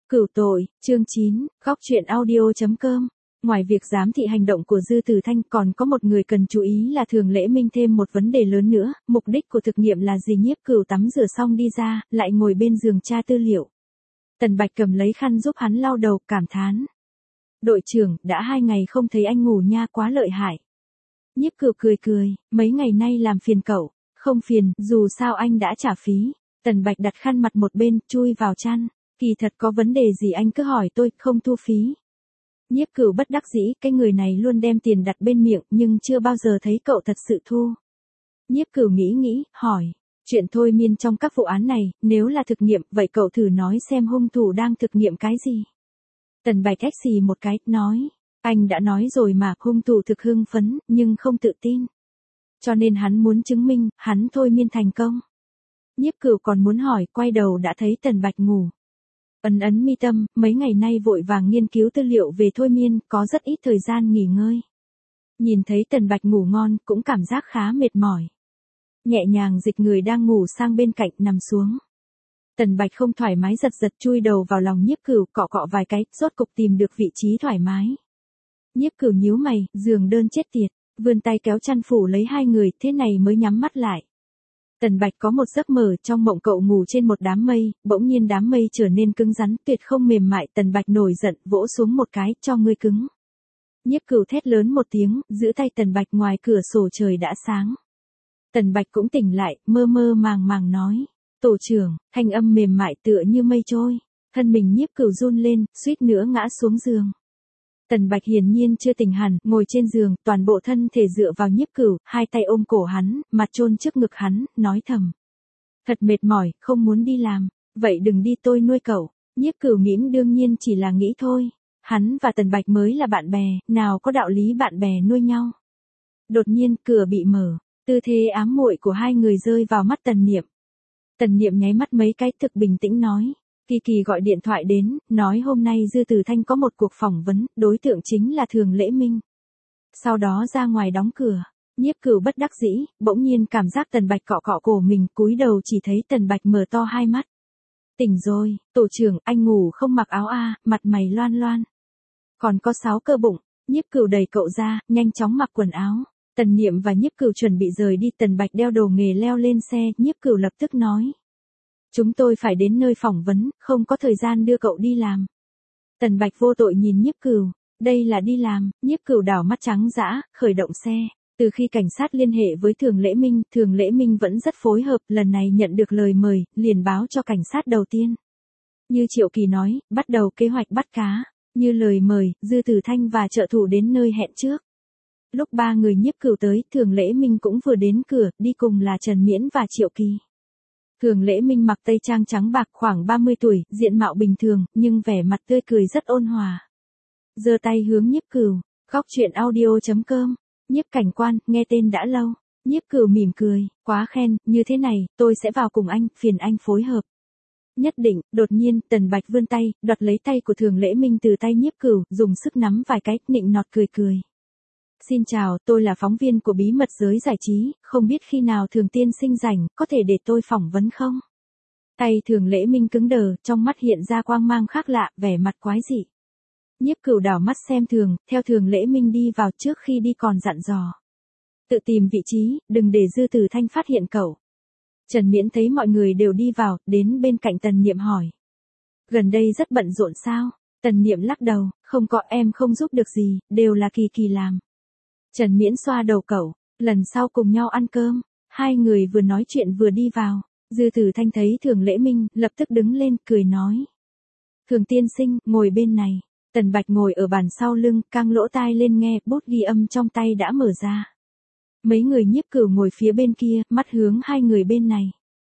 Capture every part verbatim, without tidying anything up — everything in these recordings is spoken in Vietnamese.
Cửu tội, chương chín, góc chuyện audio.com. Ngoài việc giám thị hành động của Dư Tử Thanh còn có một người cần chú ý là Thường Lễ Minh thêm một vấn đề lớn nữa, mục đích của thực nghiệm là gì? Nhiếp Cửu tắm rửa xong đi ra, lại ngồi bên giường tra tư liệu. Tần Bạch cầm lấy khăn giúp hắn lau đầu, cảm thán. Đội trưởng, đã hai ngày không thấy anh ngủ nha, quá lợi hại. Nhiếp Cửu cười cười, mấy ngày nay làm phiền cậu. Không phiền, dù sao anh đã trả phí. Tần Bạch đặt khăn mặt một bên, chui vào chăn. Kỳ thật có vấn đề gì anh cứ hỏi tôi, không thu phí. Nhiếp Cửu bất đắc dĩ, cái người này luôn đem tiền đặt bên miệng nhưng chưa bao giờ thấy cậu thật sự thu. Nhiếp Cửu nghĩ nghĩ, hỏi. Chuyện thôi miên trong các vụ án này, nếu là thực nghiệm, vậy cậu thử nói xem hung thủ đang thực nghiệm cái gì? Tần Bạch ách xì một cái, nói. Anh đã nói rồi mà, hung thủ thực hưng phấn, nhưng không tự tin. Cho nên hắn muốn chứng minh, hắn thôi miên thành công. Nhiếp Cửu còn muốn hỏi, quay đầu đã thấy Tần Bạch ngủ. Ấn ấn mi tâm, mấy ngày nay vội vàng nghiên cứu tư liệu về thôi miên, có rất ít thời gian nghỉ ngơi. Nhìn thấy Tần Bạch ngủ ngon, cũng cảm giác khá mệt mỏi. Nhẹ nhàng dịch người đang ngủ sang bên cạnh, nằm xuống. Tần Bạch không thoải mái giật giật chui đầu vào lòng Nhiếp Cửu, cọ cọ vài cái, rốt cục tìm được vị trí thoải mái. Nhiếp Cửu nhíu mày, giường đơn chết tiệt, vươn tay kéo chăn phủ lấy hai người, thế này mới nhắm mắt lại. Tần Bạch có một giấc mơ, trong mộng cậu ngủ trên một đám mây, bỗng nhiên đám mây trở nên cứng rắn, tuyệt không mềm mại. Tần Bạch nổi giận, vỗ xuống một cái, cho ngươi cứng. Nhiếp Cửu thét lớn một tiếng, giữ tay Tần Bạch. Ngoài cửa sổ trời đã sáng. Tần Bạch cũng tỉnh lại, mơ mơ màng màng nói. Tổ trưởng, thanh âm mềm mại tựa như mây trôi. Thân mình Nhiếp Cửu run lên, suýt nữa ngã xuống giường. Tần Bạch hiển nhiên chưa tỉnh hẳn, ngồi trên giường, toàn bộ thân thể dựa vào Nhiếp Cửu, hai tay ôm cổ hắn, mặt chôn trước ngực hắn, nói thầm. Thật mệt mỏi, không muốn đi làm, vậy đừng đi, tôi nuôi cậu. Nhiếp Cửu mỉm đương nhiên chỉ là nghĩ thôi. Hắn và Tần Bạch mới là bạn bè, nào có đạo lý bạn bè nuôi nhau. Đột nhiên, cửa bị mở, tư thế ám muội của hai người rơi vào mắt Tần Niệm. Tần Niệm nháy mắt mấy cái, thực bình tĩnh nói. Kỳ Kỳ gọi điện thoại đến, nói hôm nay Dư Tử Thanh có một cuộc phỏng vấn, đối tượng chính là Thường Lễ Minh. Sau đó ra ngoài đóng cửa, Nhiếp Cửu bất đắc dĩ, bỗng nhiên cảm giác Tần Bạch cọ cọ cổ mình, cúi đầu chỉ thấy Tần Bạch mở to hai mắt. Tỉnh rồi, tổ trưởng, anh ngủ không mặc áo a, mặt mày loan loan. Còn có sáu cơ bụng. Nhiếp Cửu đẩy cậu ra, nhanh chóng mặc quần áo. Tần Niệm và Nhiếp Cửu chuẩn bị rời đi, Tần Bạch đeo đồ nghề leo lên xe, Nhiếp Cửu lập tức nói. Chúng tôi phải đến nơi phỏng vấn, không có thời gian đưa cậu đi làm. Tần Bạch vô tội nhìn Nhiếp Cửu, đây là đi làm. Nhiếp Cửu đảo mắt trắng dã, khởi động xe. Từ khi cảnh sát liên hệ với Thường Lễ Minh, Thường Lễ Minh vẫn rất phối hợp, lần này nhận được lời mời, liền báo cho cảnh sát đầu tiên. Như Triệu Kỳ nói, bắt đầu kế hoạch bắt cá. Như lời mời, Dư Tử Thanh và trợ thủ đến nơi hẹn trước. Lúc ba người Nhiếp Cửu tới, Thường Lễ Minh cũng vừa đến cửa, đi cùng là Trần Miễn và Triệu Kỳ. Thường Lễ Minh mặc tây trang trắng bạc, khoảng ba mươi tuổi, diện mạo bình thường, nhưng vẻ mặt tươi cười rất ôn hòa. Giơ tay hướng Nhiếp Cửu, góc chuyện audio.com. Nhiếp cảnh quan, nghe tên đã lâu. Nhiếp Cửu mỉm cười, quá khen, như thế này, tôi sẽ vào cùng anh, phiền anh phối hợp. Nhất định. Đột nhiên, Tần Bạch vươn tay, đoạt lấy tay của Thường Lễ Minh từ tay Nhiếp Cửu, dùng sức nắm vài cái, nịnh nọt cười cười. Xin chào, tôi là phóng viên của Bí mật giới giải trí, không biết khi nào Thường tiên sinh rảnh, có thể để tôi phỏng vấn không? Tay Thường Lễ Minh cứng đờ, trong mắt hiện ra quang mang khác lạ, vẻ mặt quái dị. Nhiếp Cửu đảo mắt xem Thường, theo Thường Lễ Minh đi vào, trước khi đi còn dặn dò. Tự tìm vị trí, đừng để Dư Tử Thanh phát hiện cậu. Trần Miễn thấy mọi người đều đi vào, đến bên cạnh Tần Niệm hỏi. Gần đây rất bận rộn sao? Tần Niệm lắc đầu, không có, em không giúp được gì, đều là Kỳ Kỳ làm. Trần Miễn xoa đầu cậu, lần sau cùng nhau ăn cơm. Hai người vừa nói chuyện vừa đi vào. Dư Tử Thanh thấy Thường Lễ Minh, lập tức đứng lên, cười nói. Thường tiên sinh, ngồi bên này. Tần Bạch ngồi ở bàn sau lưng, căng lỗ tai lên nghe, bút ghi âm trong tay đã mở ra. Mấy người Nhiếp Cửu ngồi phía bên kia, mắt hướng hai người bên này.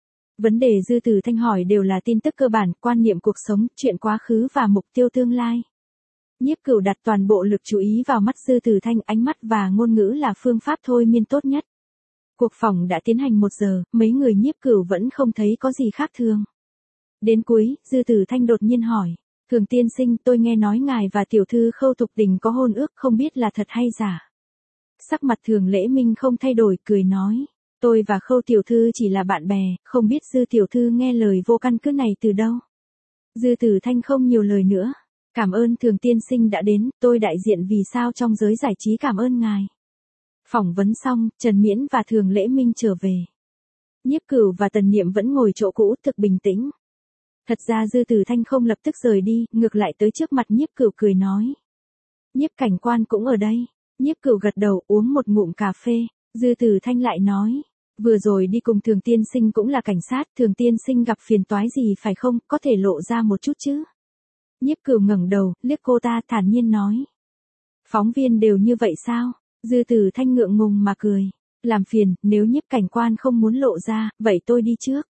Vấn đề Dư Tử Thanh hỏi đều là tin tức cơ bản, quan niệm cuộc sống, chuyện quá khứ và mục tiêu tương lai. Nhiếp Cửu đặt toàn bộ lực chú ý vào mắt Dư Tử Thanh, ánh mắt và ngôn ngữ là phương pháp thôi miên tốt nhất. Cuộc phỏng đã tiến hành một giờ, mấy người Nhiếp Cửu vẫn không thấy có gì khác thường. Đến cuối, Dư Tử Thanh đột nhiên hỏi. Thường tiên sinh, tôi nghe nói ngài và tiểu thư Khâu Thục Đình có hôn ước, không biết là thật hay giả. Sắc mặt Thường Lễ Minh không thay đổi, cười nói. Tôi và Khâu tiểu thư chỉ là bạn bè, không biết Dư tiểu thư nghe lời vô căn cứ này từ đâu. Dư Tử Thanh không nhiều lời nữa. Cảm ơn Thường tiên sinh đã đến, tôi đại diện vì sao trong giới giải trí cảm ơn ngài. Phỏng vấn xong, Trần Miễn và Thường Lễ Minh trở về. Nhiếp Cửu và Tần Niệm vẫn ngồi chỗ cũ thực bình tĩnh. Thật ra Dư Tử Thanh không lập tức rời đi, ngược lại tới trước mặt Nhiếp Cửu cười nói. Nhiếp cảnh quan cũng ở đây. Nhiếp Cửu gật đầu uống một ngụm cà phê. Dư Tử Thanh lại nói. Vừa rồi đi cùng Thường tiên sinh cũng là cảnh sát, Thường tiên sinh gặp phiền toái gì phải không, có thể lộ ra một chút chứ. Nhiếp Cửu ngẩng đầu, liếc cô ta thản nhiên nói. Phóng viên đều như vậy sao? Dư Tử Thanh ngượng ngùng mà cười. Làm phiền, nếu nhiếp cảnh quan không muốn lộ ra, vậy tôi đi trước.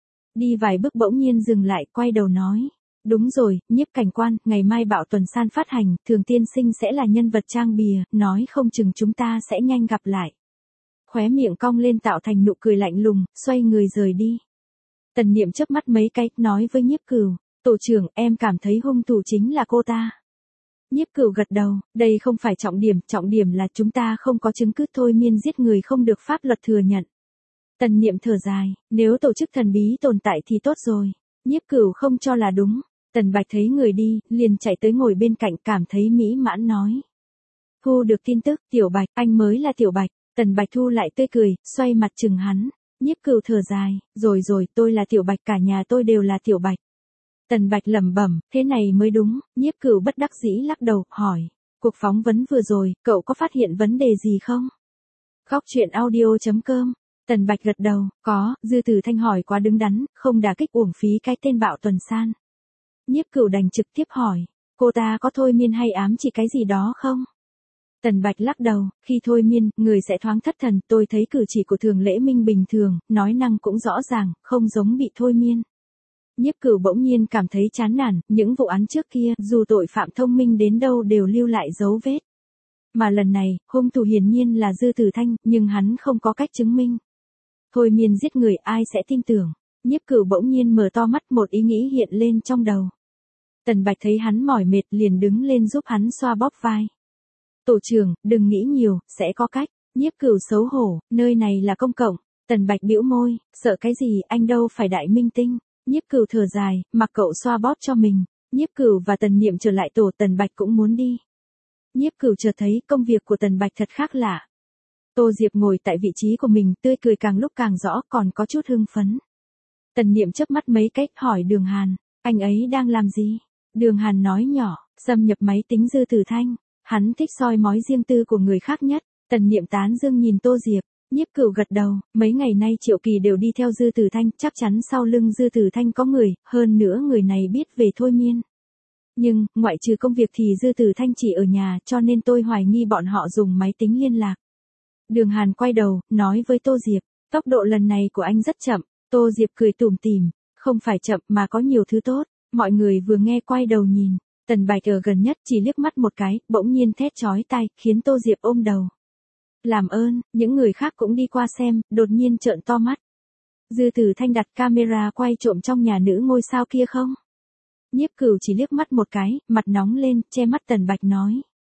Đi vài bước bỗng nhiên dừng lại, quay đầu nói. Đúng rồi, nhiếp cảnh quan, ngày mai Bạo Tuần San phát hành, Thường tiên sinh sẽ là nhân vật trang bìa, nói không chừng chúng ta sẽ nhanh gặp lại. Khóe miệng cong lên tạo thành nụ cười lạnh lùng, xoay người rời đi. Tần Niệm chớp mắt mấy cái, nói với Nhiếp Cửu, tổ trưởng, em cảm thấy hung thủ chính là cô ta. Nhiếp Cửu gật đầu, đây không phải trọng điểm, trọng điểm là chúng ta không có chứng cứ thôi miên giết người không được pháp luật thừa nhận. Tần Niệm thở dài, nếu tổ chức thần bí tồn tại thì tốt rồi. Nhiếp Cửu không cho là đúng. Tần Bạch thấy người đi, liền chạy tới ngồi bên cạnh cảm thấy mỹ mãn nói. Thu được tin tức, Tiểu Bạch, anh mới là Tiểu Bạch. Tần Bạch thu lại tươi cười, xoay mặt chừng hắn. Nhiếp Cửu thở dài, rồi rồi, tôi là Tiểu Bạch, cả nhà tôi đều là Tiểu Bạch. Tần Bạch lẩm bẩm, thế này mới đúng. Nhiếp Cửu bất đắc dĩ lắc đầu, hỏi. Cuộc phỏng vấn vừa rồi, cậu có phát hiện vấn đề gì không? Góc truyện audio chấm com. Tần Bạch gật đầu, có. Dư Tử Thanh hỏi quá đứng đắn, không đả kích uổng phí cái tên Bạo Tuần San. Nhiếp Cửu đành trực tiếp hỏi, cô ta có thôi miên hay ám chỉ cái gì đó không? Tần Bạch lắc đầu, khi thôi miên, người sẽ thoáng thất thần, tôi thấy cử chỉ của Thường Lễ Minh bình thường, nói năng cũng rõ ràng, không giống bị thôi miên. Nhiếp Cửu bỗng nhiên cảm thấy chán nản, những vụ án trước kia, dù tội phạm thông minh đến đâu đều lưu lại dấu vết. Mà lần này, hung thủ hiển nhiên là Dư Tử Thanh, nhưng hắn không có cách chứng minh. Thôi miên giết người ai sẽ tin tưởng. Nhiếp Cửu bỗng nhiên mở to mắt, một ý nghĩ hiện lên trong đầu. Tần Bạch thấy hắn mỏi mệt liền đứng lên giúp hắn xoa bóp vai. Tổ trưởng, đừng nghĩ nhiều, sẽ có cách. Nhiếp Cửu xấu hổ, nơi này là công cộng. Tần Bạch bĩu môi, sợ cái gì, anh đâu phải đại minh tinh. Nhiếp Cửu thở dài, mặc cậu xoa bóp cho mình. Nhiếp Cửu và Tần Niệm trở lại tổ, Tần Bạch cũng muốn đi. Nhiếp Cửu chợt thấy công việc của Tần Bạch thật khác lạ. Tô Diệp ngồi tại vị trí của mình, tươi cười càng lúc càng rõ, còn có chút hưng phấn. Tần Niệm chớp mắt mấy cách, hỏi Đường Hàn, anh ấy đang làm gì? Đường Hàn nói nhỏ, xâm nhập máy tính Dư Tử Thanh. Hắn thích soi mói riêng tư của người khác nhất. Tần Niệm tán dương nhìn Tô Diệp. Nhiếp Cửu gật đầu, mấy ngày nay Triệu Kỳ đều đi theo Dư Tử Thanh, chắc chắn sau lưng Dư Tử Thanh có người, hơn nữa người này biết về thôi miên. Nhưng, ngoại trừ công việc thì Dư Tử Thanh chỉ ở nhà, cho nên tôi hoài nghi bọn họ dùng máy tính liên lạc. Đường Hàn quay đầu, nói với Tô Diệp, tốc độ lần này của anh rất chậm. Tô Diệp cười tủm tỉm, không phải chậm mà có nhiều thứ tốt. Mọi người vừa nghe quay đầu nhìn. Tần Bạch ở gần nhất chỉ liếc mắt một cái, bỗng nhiên thét chói tai, khiến Tô Diệp ôm đầu. Làm ơn, những người khác cũng đi qua xem, đột nhiên trợn to mắt. Dư Tử Thanh đặt camera quay trộm trong nhà nữ ngôi sao kia không? Nhiếp Cửu chỉ liếc mắt một cái, mặt nóng lên, che mắt Tần Bạch nói.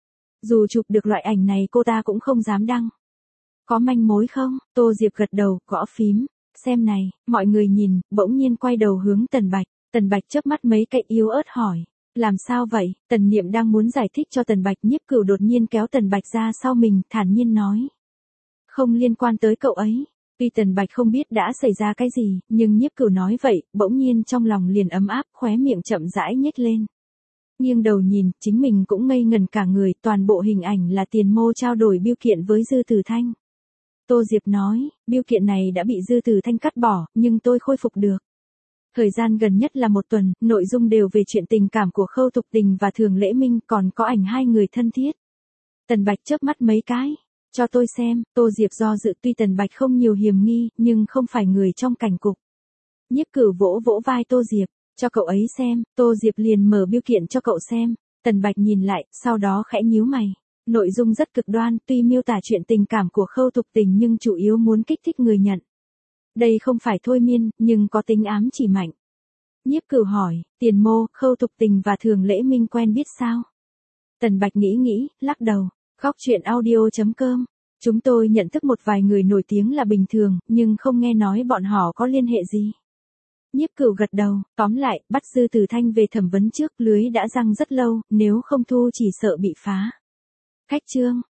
Dù chụp được loại ảnh này cô ta cũng không dám đăng. Có manh mối không? Tô Diệp gật đầu, gõ phím. Xem này, mọi người nhìn, bỗng nhiên quay đầu hướng Tần Bạch. Tần Bạch chớp mắt mấy cái yếu ớt hỏi. Làm sao vậy? Tần Niệm đang muốn giải thích cho Tần Bạch, Nhiếp Cửu đột nhiên kéo Tần Bạch ra sau mình, thản nhiên nói. Không liên quan tới cậu ấy. Tuy Tần Bạch không biết đã xảy ra cái gì, nhưng Nhiếp Cửu nói vậy, bỗng nhiên trong lòng liền ấm áp, khóe miệng chậm rãi nhếch lên. Nghiêng đầu nhìn, chính mình cũng ngây ngần cả người, toàn bộ hình ảnh là Tiền Mô trao đổi bưu kiện với Dư Tử Thanh. Tô Diệp nói, bưu kiện này đã bị Dư Tử Thanh cắt bỏ, nhưng tôi khôi phục được. Thời gian gần nhất là một tuần, nội dung đều về chuyện tình cảm của Khâu Thục Tình và Thường Lễ Minh, còn có ảnh hai người thân thiết. Tần Bạch chớp mắt mấy cái, cho tôi xem. Tô Diệp do dự, tuy Tần Bạch không nhiều hiềm nghi, nhưng không phải người trong cảnh cục. Nhiếp Cửu vỗ vỗ vai Tô Diệp, cho cậu ấy xem. Tô Diệp liền mở bưu kiện cho cậu xem. Tần Bạch nhìn lại, sau đó khẽ nhíu mày. Nội dung rất cực đoan, tuy miêu tả chuyện tình cảm của Khâu Thục Tình nhưng chủ yếu muốn kích thích người nhận. Đây không phải thôi miên, nhưng có tính ám chỉ mạnh. Nhiếp Cửu hỏi, Tiền Mô, Khâu Thục Tình và Thường Lễ Minh quen biết sao? Tần Bạch nghĩ nghĩ, lắc đầu. Góc truyện audio chấm com. Chúng tôi nhận thức một vài người nổi tiếng là bình thường, nhưng không nghe nói bọn họ có liên hệ gì. Nhiếp Cửu gật đầu, tóm lại, bắt Dư Tử Thanh về thẩm vấn trước, lưới đã giăng rất lâu, nếu không thu chỉ sợ bị phá. Khách trương,